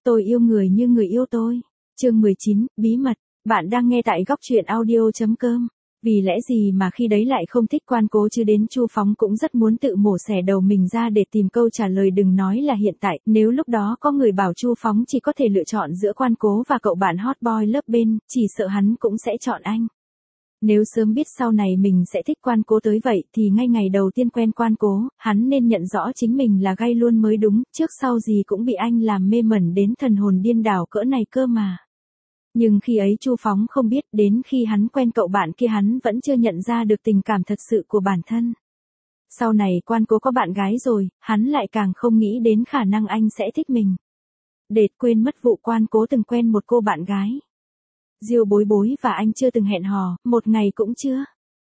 Tôi yêu người như người yêu tôi. Chương 19, bí mật. Bạn đang nghe tại góc truyện audio.com. Vì lẽ gì mà khi đấy lại không thích Quan Cố chứ, đến Chu Phóng cũng rất muốn tự mổ xẻ đầu mình ra để tìm câu trả lời. Đừng nói là hiện tại, nếu lúc đó có người bảo Chu Phóng chỉ có thể lựa chọn giữa Quan Cố và cậu bạn hot boy lớp bên, chỉ sợ hắn cũng sẽ chọn anh. Nếu sớm biết sau này mình sẽ thích Quan Cố tới vậy thì ngay ngày đầu tiên quen Quan Cố, hắn nên nhận rõ chính mình là gay luôn mới đúng, trước sau gì cũng bị anh làm mê mẩn đến thần hồn điên đảo cỡ này cơ mà. Nhưng khi ấy Chu Phóng không biết, đến khi hắn quen cậu bạn kia hắn vẫn chưa nhận ra được tình cảm thật sự của bản thân. Sau này Quan Cố có bạn gái rồi, hắn lại càng không nghĩ đến khả năng anh sẽ thích mình. Đệt quên mất vụ Quan Cố từng quen một cô bạn gái. Diêu Bối Bối và anh chưa từng hẹn hò, một ngày cũng chưa.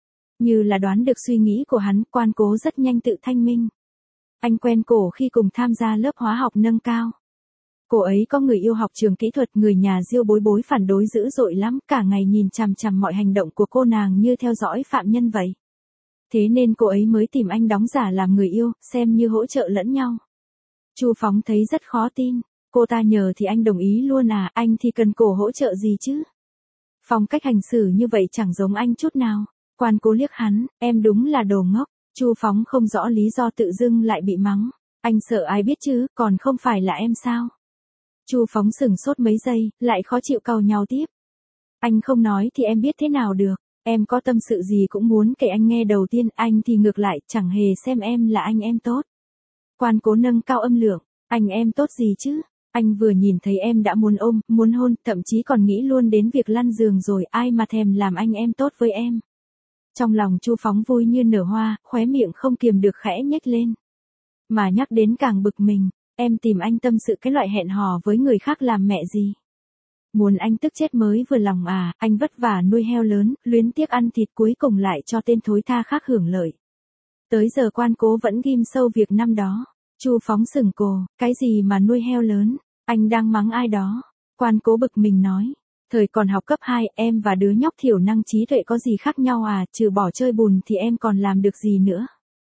Như là đoán được suy nghĩ của hắn, Quan Cố rất nhanh tự thanh minh. Anh quen cô khi cùng tham gia lớp hóa học nâng cao. Cô ấy có người yêu học trường kỹ thuật, người nhà Diêu Bối Bối phản đối dữ dội lắm, cả ngày nhìn chằm chằm mọi hành động của cô nàng như theo dõi phạm nhân vậy. Thế nên cô ấy mới tìm anh đóng giả làm người yêu, xem như hỗ trợ lẫn nhau. Chu Phóng thấy rất khó tin, cô ta nhờ thì anh đồng ý luôn à, anh thì cần cô hỗ trợ gì chứ? Phong cách hành xử như vậy chẳng giống anh chút nào. Quan Cố liếc hắn, em đúng là đồ ngốc. Chu Phóng không rõ lý do tự dưng lại bị mắng. Anh sợ ai biết chứ, còn không phải là em sao? Chu Phóng sửng sốt mấy giây, lại khó chịu cau nhau tiếp. Anh không nói thì em biết thế nào được, em có tâm sự gì cũng muốn kể anh nghe. Đầu tiên anh thì ngược lại, chẳng hề xem em là anh em tốt. Quan Cố nâng cao âm lượng, anh em tốt gì chứ? Anh vừa nhìn thấy em đã muốn ôm, muốn hôn, thậm chí còn nghĩ luôn đến việc lăn giường rồi, ai mà thèm làm anh em tốt với em. Trong lòng Chu Phóng vui như nở hoa, khóe miệng không kiềm được khẽ nhếch lên. Mà nhắc đến càng bực mình, em tìm anh tâm sự cái loại hẹn hò với người khác làm mẹ gì? Muốn anh tức chết mới vừa lòng à, anh vất vả nuôi heo lớn, luyến tiếc ăn thịt cuối cùng lại cho tên thối tha khác hưởng lợi. Tới giờ Quan Cố vẫn ghim sâu việc năm đó. Chu Phóng sửng cồ, cái gì mà nuôi heo lớn, anh đang mắng ai đó? Quan Cố bực mình nói, thời còn học cấp 2 em và đứa nhóc thiểu năng trí tuệ có gì khác nhau à, trừ bỏ chơi bùn thì em còn làm được gì nữa?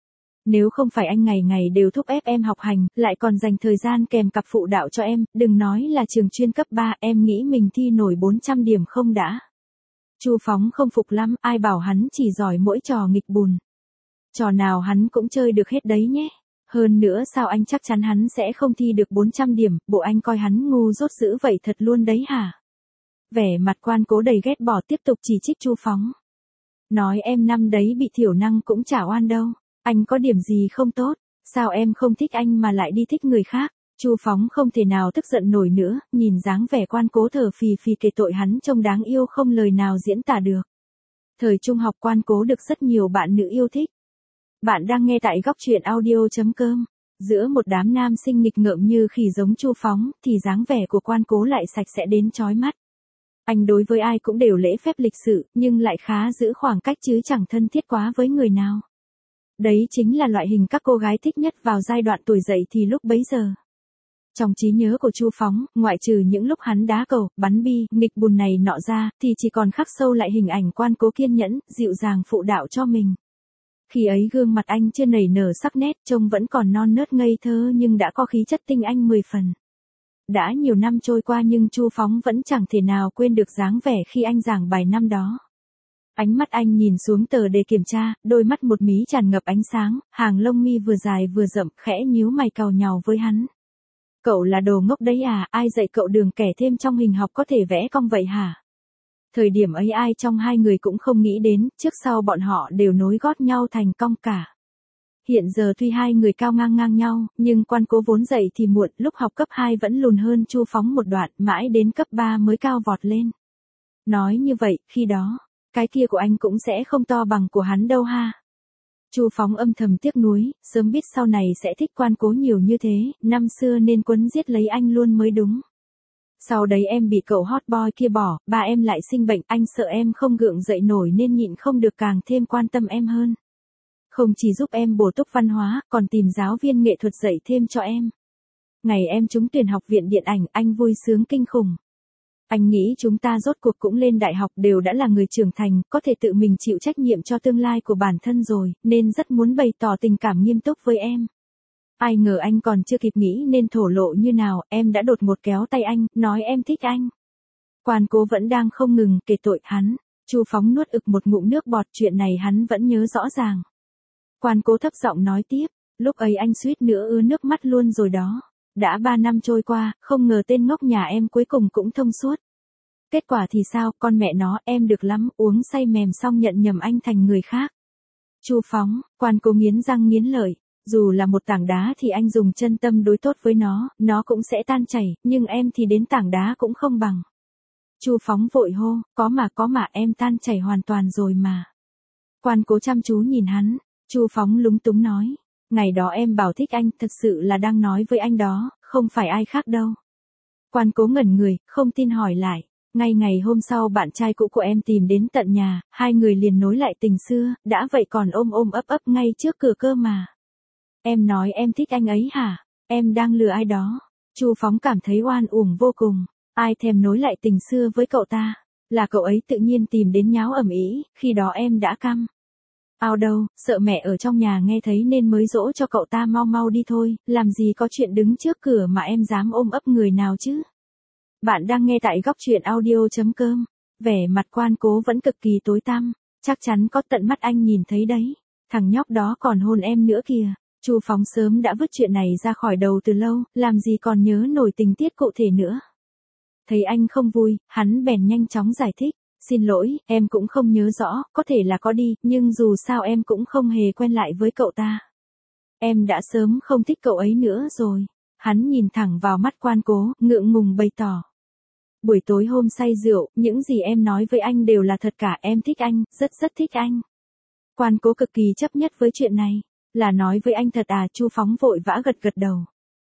Nếu không phải anh ngày ngày đều thúc ép em học hành, lại còn dành thời gian kèm cặp phụ đạo cho em, đừng nói là trường chuyên cấp 3, em nghĩ mình thi nổi 400 điểm không đã? Chu Phóng không phục lắm, ai bảo hắn chỉ giỏi mỗi trò nghịch bùn. Trò nào hắn cũng chơi được hết đấy nhé. Hơn nữa sao anh chắc chắn hắn sẽ không thi được 400 điểm, bộ anh coi hắn ngu dốt dữ vậy thật luôn đấy hả? Vẻ mặt Quan Cố đầy ghét bỏ tiếp tục chỉ trích Chu Phóng. Nói em năm đấy bị thiểu năng cũng chả oan đâu, anh có điểm gì không tốt, sao em không thích anh mà lại đi thích người khác? Chu Phóng không thể nào tức giận nổi nữa, nhìn dáng vẻ Quan Cố thở phì phì kể tội hắn trông đáng yêu không lời nào diễn tả được. Thời trung học Quan Cố được rất nhiều bạn nữ yêu thích. Bạn đang nghe tại góc truyện audio.com. Giữa một đám nam sinh nghịch ngợm như khỉ giống Chu Phóng, thì dáng vẻ của Quan Cố lại sạch sẽ đến chói mắt. Anh đối với ai cũng đều lễ phép lịch sự, nhưng lại khá giữ khoảng cách chứ chẳng thân thiết quá với người nào. Đấy chính là loại hình các cô gái thích nhất vào giai đoạn tuổi dậy thì lúc bấy giờ. Trong trí nhớ của Chu Phóng, ngoại trừ những lúc hắn đá cầu, bắn bi, nghịch bùn này nọ ra, thì chỉ còn khắc sâu lại hình ảnh Quan Cố kiên nhẫn, dịu dàng phụ đạo cho mình. Khi ấy gương mặt anh chưa nảy nở sắc nét, trông vẫn còn non nớt ngây thơ nhưng đã có khí chất tinh anh 10 phần. Đã nhiều năm trôi qua nhưng Chu Phóng vẫn chẳng thể nào quên được dáng vẻ khi anh giảng bài năm đó. Ánh mắt anh nhìn xuống tờ đề kiểm tra, đôi mắt một mí tràn ngập ánh sáng, hàng lông mi vừa dài vừa rậm, khẽ nhíu mày cau nhàu với hắn. Cậu là đồ ngốc đấy à, ai dạy cậu đường kẻ thêm trong hình học có thể vẽ cong vậy hả? Thời điểm ấy ai trong hai người cũng không nghĩ đến, trước sau bọn họ đều nối gót nhau thành cong cả. Hiện giờ tuy hai người cao ngang ngang nhau, nhưng Quan Cố vốn dậy thì muộn, lúc học cấp 2 vẫn lùn hơn Chu Phóng một đoạn, mãi đến cấp 3 mới cao vọt lên. Nói như vậy, khi đó, cái kia của anh cũng sẽ không to bằng của hắn đâu ha. Chu Phóng âm thầm tiếc nuối, sớm biết sau này sẽ thích Quan Cố nhiều như thế, năm xưa nên quấn giết lấy anh luôn mới đúng. Sau đấy em bị cậu hot boy kia bỏ, ba em lại sinh bệnh, anh sợ em không gượng dậy nổi nên nhịn không được càng thêm quan tâm em hơn. Không chỉ giúp em bổ túc văn hóa, còn tìm giáo viên nghệ thuật dạy thêm cho em. Ngày em trúng tuyển học viện điện ảnh, anh vui sướng kinh khủng. Anh nghĩ chúng ta rốt cuộc cũng lên đại học đều đã là người trưởng thành, có thể tự mình chịu trách nhiệm cho tương lai của bản thân rồi, nên rất muốn bày tỏ tình cảm nghiêm túc với em. Ai ngờ anh còn chưa kịp nghĩ nên thổ lộ như nào, em đã đột ngột kéo tay anh, nói em thích anh. Quan cố vẫn đang không ngừng kể tội hắn. Chu Phóng nuốt ực một ngụm nước bọt, chuyện này hắn vẫn nhớ rõ ràng. Quan cố thấp giọng nói tiếp, lúc ấy anh suýt nữa ứa nước mắt luôn rồi đó. Đã 3 năm trôi qua, không ngờ tên ngốc nhà em cuối cùng cũng thông suốt. Kết quả thì sao, con mẹ nó, em được lắm, uống say mềm xong nhận nhầm anh thành người khác. Chu Phóng, quan cố nghiến răng nghiến lợi, dù là một tảng đá thì anh dùng chân tâm đối tốt với nó cũng sẽ tan chảy, nhưng em thì đến tảng đá cũng không bằng. Chu Phóng vội hô, có mà em tan chảy hoàn toàn rồi mà. Quan cố chăm chú nhìn hắn, Chu Phóng lúng túng nói, ngày đó em bảo thích anh, thật sự là đang nói với anh đó, không phải ai khác đâu. Quan cố ngẩn người, không tin hỏi lại, ngay ngày hôm sau bạn trai cũ của em tìm đến tận nhà, hai người liền nối lại tình xưa, đã vậy còn ôm ôm ấp ấp ngay trước cửa cơ mà. Em nói em thích anh ấy hả? Em đang lừa ai đó? Chu Phóng cảm thấy oan uổng vô cùng. Ai thèm nối lại tình xưa với cậu ta? Là cậu ấy tự nhiên tìm đến nháo ầm ĩ, khi đó em đã căm. Ao đâu, sợ mẹ ở trong nhà nghe thấy nên mới dỗ cho cậu ta mau mau đi thôi, làm gì có chuyện đứng trước cửa mà em dám ôm ấp người nào chứ? Bạn đang nghe tại góc truyện audio.com. Vẻ mặt quan cố vẫn cực kỳ tối tăm, chắc chắn có tận mắt anh nhìn thấy đấy. Thằng nhóc đó còn hôn em nữa kìa. Chu Phóng sớm đã vứt chuyện này ra khỏi đầu từ lâu, làm gì còn nhớ nổi tình tiết cụ thể nữa. Thấy anh không vui, hắn bèn nhanh chóng giải thích, xin lỗi, em cũng không nhớ rõ, có thể là có đi, nhưng dù sao em cũng không hề quen lại với cậu ta. Em đã sớm không thích cậu ấy nữa rồi. Hắn nhìn thẳng vào mắt quan cố, ngượng ngùng bày tỏ. Buổi tối hôm say rượu, những gì em nói với anh đều là thật cả, em thích anh, rất thích anh. Quan cố cực kỳ chấp nhất với chuyện này. Là nói với anh thật à? Chu Phóng vội vã gật đầu.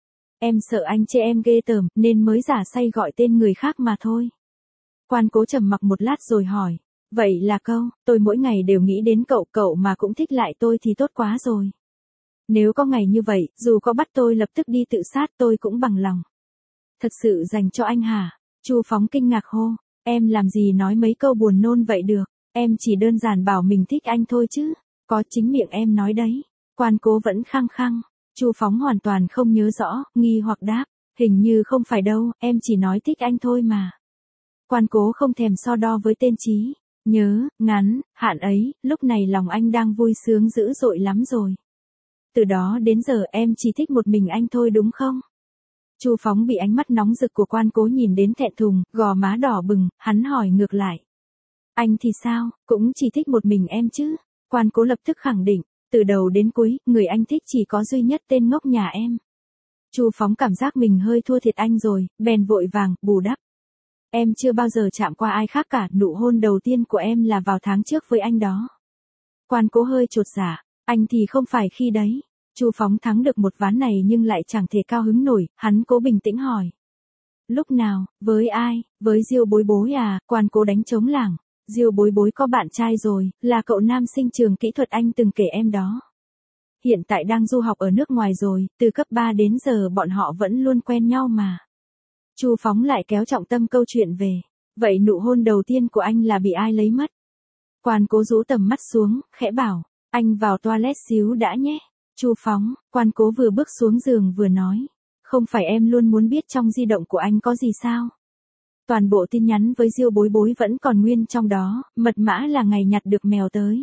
Em sợ anh chê em ghê tởm, nên mới giả say gọi tên người khác mà thôi. Quan cố trầm mặc một lát rồi hỏi, vậy là tôi mỗi ngày đều nghĩ đến cậu mà cũng thích lại tôi thì tốt quá rồi. Nếu có ngày như vậy, dù có bắt tôi lập tức đi tự sát tôi cũng bằng lòng. Thật sự dành cho anh hả? Chu Phóng kinh ngạc hô, em làm gì nói mấy câu buồn nôn vậy được, em chỉ đơn giản bảo mình thích anh thôi chứ, có chính miệng em nói đấy. Quan cố vẫn khăng khăng, Chu Phóng hoàn toàn không nhớ rõ, nghi hoặc đáp, hình như không phải đâu, em chỉ nói thích anh thôi mà. Quan cố không thèm so đo với tên Chí, nhớ, ngắn, hạn ấy, lúc này lòng anh đang vui sướng dữ dội lắm rồi. Từ đó đến giờ em chỉ thích một mình anh thôi đúng không? Chu Phóng bị ánh mắt nóng rực của quan cố nhìn đến thẹn thùng, gò má đỏ bừng, hắn hỏi ngược lại. Anh thì sao, cũng chỉ thích một mình em chứ? Quan cố lập tức khẳng định, từ đầu đến cuối, người anh thích chỉ có duy nhất tên ngốc nhà em. Chu Phóng cảm giác mình hơi thua thiệt anh rồi, bèn vội vàng, bù đắp. Em chưa bao giờ chạm qua ai khác cả, nụ hôn đầu tiên của em là vào tháng trước với anh đó. Quan cố hơi chột dạ, anh thì không phải khi đấy. Chu Phóng thắng được một ván này nhưng lại chẳng thể cao hứng nổi, hắn cố bình tĩnh hỏi. Lúc nào, với ai, với Diêu Bối Bối à? Quan cố đánh trống lảng. Diêu Bối Bối có bạn trai rồi, là cậu nam sinh trường kỹ thuật anh từng kể em đó. Hiện tại đang du học ở nước ngoài rồi, từ cấp 3 đến giờ bọn họ vẫn luôn quen nhau mà. Chu Phóng lại kéo trọng tâm câu chuyện về. Vậy nụ hôn đầu tiên của anh là bị ai lấy mất? Quan cố rũ tầm mắt xuống, khẽ bảo, anh vào toilet xíu đã nhé. Chu Phóng, quan cố vừa bước xuống giường vừa nói. Không phải em luôn muốn biết trong di động của anh có gì sao? Toàn bộ tin nhắn với Diêu Bối Bối vẫn còn nguyên trong đó, mật mã là ngày nhặt được mèo tới.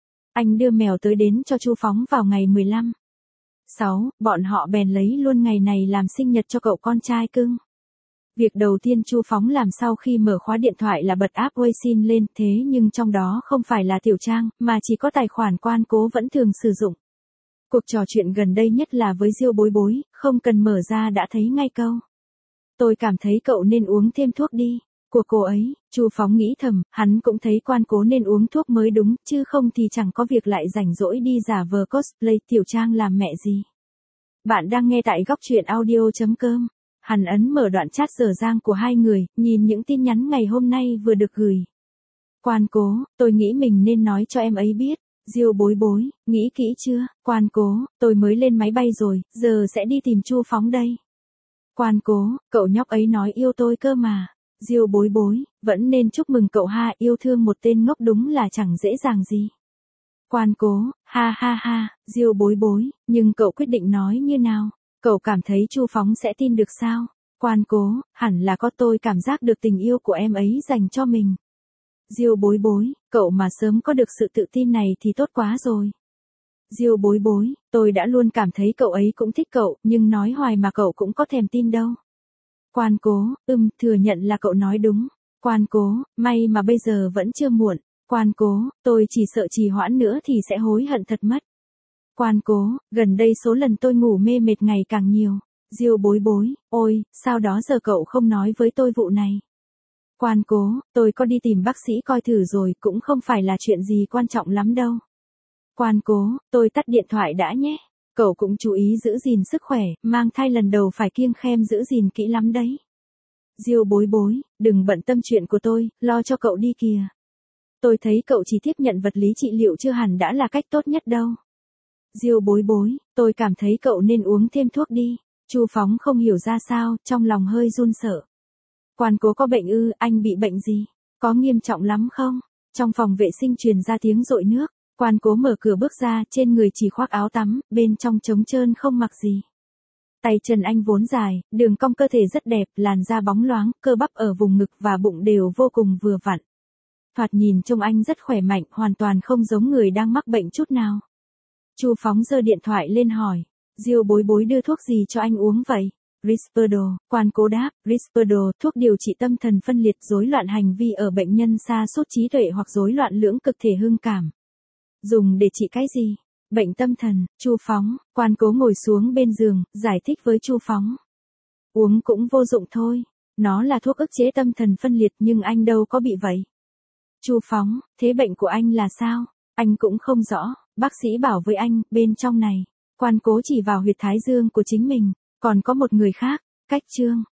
Anh đưa mèo tới đến cho Chu Phóng vào ngày 15/6, bọn họ bèn lấy luôn ngày này làm sinh nhật cho cậu con trai cưng. Việc đầu tiên Chu Phóng làm sau khi mở khóa điện thoại là bật app Weixin lên, thế nhưng trong đó không phải là tiểu trang, mà chỉ có tài khoản quan cố vẫn thường sử dụng. Cuộc trò chuyện gần đây nhất là với Diêu Bối Bối, không cần mở ra đã thấy ngay câu. Tôi cảm thấy cậu nên uống thêm thuốc đi. Của cô ấy, Chu Phóng nghĩ thầm, hắn cũng thấy quan cố nên uống thuốc mới đúng, chứ không thì chẳng có việc lại rảnh rỗi đi giả vờ cosplay tiểu trang làm mẹ gì. Bạn đang nghe tại góc truyện audio.com. Hắn ấn mở đoạn chat dở dang của hai người, nhìn những tin nhắn ngày hôm nay vừa được gửi. Quan cố, tôi nghĩ mình nên nói cho em ấy biết. Diêu Bối Bối, nghĩ kỹ chưa? Quan cố, tôi mới lên máy bay rồi, giờ sẽ đi tìm Chu Phóng đây. Quan cố, cậu nhóc ấy nói yêu tôi cơ mà. Diêu Bối Bối, vẫn nên chúc mừng cậu ha, yêu thương một tên ngốc đúng là chẳng dễ dàng gì. Quan Cố, ha ha ha, Diêu Bối Bối, nhưng cậu quyết định nói như nào? Cậu cảm thấy Chu Phóng sẽ tin được sao? Quan Cố, hẳn là có, tôi cảm giác được tình yêu của em ấy dành cho mình. Diêu Bối Bối, cậu mà sớm có được sự tự tin này thì tốt quá rồi. Diêu Bối Bối, tôi đã luôn cảm thấy cậu ấy cũng thích cậu, nhưng nói hoài mà cậu cũng có thèm tin đâu. Quan Cố, thừa nhận là cậu nói đúng. Quan Cố, may mà bây giờ vẫn chưa muộn. Quan Cố, tôi chỉ sợ trì hoãn nữa thì sẽ hối hận thật mất. Quan Cố, gần đây số lần tôi ngủ mê mệt ngày càng nhiều. Diêu Bối Bối, ôi, sao đó giờ cậu không nói với tôi vụ này? Quan Cố, tôi có đi tìm bác sĩ coi thử rồi, cũng không phải là chuyện gì quan trọng lắm đâu. Quan Cố, tôi tắt điện thoại đã nhé. Cậu cũng chú ý giữ gìn sức khỏe, mang thai lần đầu phải kiêng khem giữ gìn kỹ lắm đấy. Diêu Bối Bối, đừng bận tâm chuyện của tôi, lo cho cậu đi kìa. Tôi thấy cậu chỉ tiếp nhận vật lý trị liệu chưa hẳn đã là cách tốt nhất đâu. Diêu Bối Bối, tôi cảm thấy cậu nên uống thêm thuốc đi. Chu Phóng không hiểu ra sao, trong lòng hơi run sợ. Quan Cố có bệnh ư? Anh bị bệnh gì? Có nghiêm trọng lắm không? Trong phòng vệ sinh truyền ra tiếng dội nước. Quan Cố mở cửa bước ra, trên người chỉ khoác áo tắm, bên trong trống trơn không mặc gì. Tay chân anh vốn dài, đường cong cơ thể rất đẹp, làn da bóng loáng, cơ bắp ở vùng ngực và bụng đều vô cùng vừa vặn. Thoạt nhìn trông anh rất khỏe mạnh, hoàn toàn không giống người đang mắc bệnh chút nào. Chu Phóng giơ điện thoại lên hỏi, Diêu Bối Bối đưa thuốc gì cho anh uống vậy? Risperdal, Quan Cố đáp, Risperdal, thuốc điều trị tâm thần phân liệt, rối loạn hành vi ở bệnh nhân sa sút trí tuệ hoặc rối loạn lưỡng cực thể hưng cảm. Dùng để trị cái gì? Bệnh tâm thần. Chu Phóng, Quan Cố ngồi xuống bên giường, giải thích với Chu Phóng. Uống cũng vô dụng thôi. Nó là thuốc ức chế tâm thần phân liệt nhưng anh đâu có bị vậy. Chu Phóng, thế bệnh của anh là sao? Anh cũng không rõ, bác sĩ bảo với anh, bên trong này. Quan Cố chỉ vào huyệt thái dương của chính mình, còn có một người khác, Cách Trương.